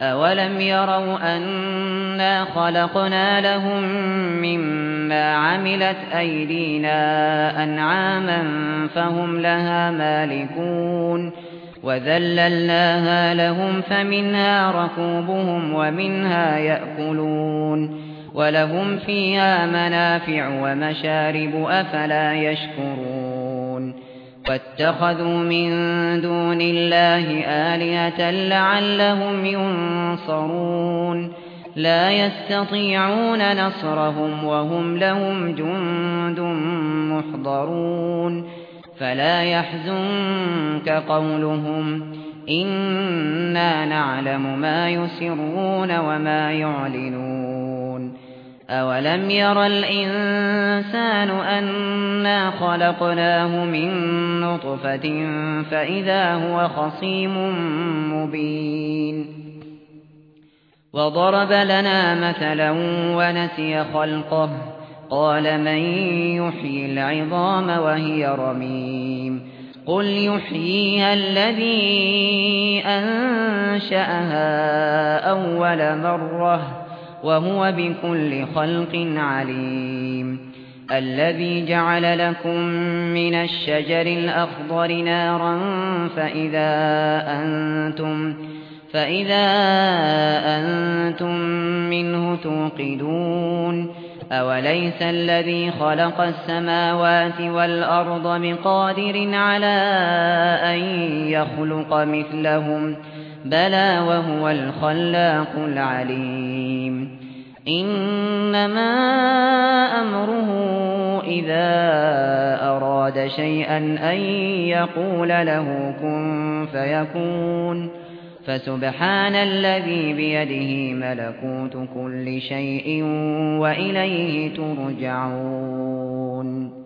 أَوَلَمْ يَرَوْا أَنَّا خَلَقْنَا لَهُم مِّمَّا عَمِلَتْ أَيْدِينَا أَنْعَامًا فَهُمْ لَهَا مَالِكُونَ وَذَلَّلْنَاهَا لَهُمْ فَمِنْهَا رَكُوبُهُمْ وَمِنْهَا يَأْكُلُونَ وَلَهُمْ فِيهَا مَنَافِعُ وَمَشَارِبُ أَفَلَا يَشْكُرُونَ وَاتَّخَذُوا مِن دُونِ اللَّهِ آلِهَةً لَّعَلَّهُمْ يُنصَرُونَ لَا يَسْتَطِيعُونَ نَصْرَهُمْ وَهُمْ لَهُمْ جُندٌ مُّحْضَرُونَ فَلَا يَحْزُنكَ قَوْلُهُمْ إِنَّا نَعْلَمُ مَا يُسِرُّونَ وَمَا يُعْلِنُونَ أَوَلَمْ يَرَ الْإِنسَانُ أَنَّا خَلَقْنَاهُ مِن نُّطْفَةٍ فَإِذَا هُوَ خَصِيمٌ مُّبِينٌ وَضَرَبَ لَنَا مَثَلًا وَنَسِيَ خَلْقَهُ قَالَ مَن يُحْيِي الْعِظَامَ وَهِيَ رَمِيمٌ قُلْ يُحْيِيهَا الَّذِي أَنشَأَهَا أَوَّلَ مَرَّةٍ وَهُوَ بِكُلِّ خَلْقٍ عَلِيمٌ الَّذِي جَعَلَ لَكُم مِّنَ الشَّجَرِ الْأَخْضَرِ نَارًا فَإِذَا أَنتُم مِّنْهُ تُوقِدُونَ أَوَلَيْسَ الَّذِي خَلَقَ السَّمَاوَاتِ وَالْأَرْضَ بِقَادِرٍ عَلَىٰ أَن يَخْلُقَ مِثْلَهُم بَلَىٰ وَهُوَ الْخَلَّاقُ الْعَلِيمُ إِنَّمَا أَمْرُهُ إِذَا أَرَادَ شَيْئًا أَن يَقُولَ لَهُ كُن فَيَكُونُ فَسُبْحَانَ الَّذِي بِيَدِهِ مَلَكُوتُ كُلِّ شَيْءٍ وَإِلَيْهِ تُرْجَعُونَ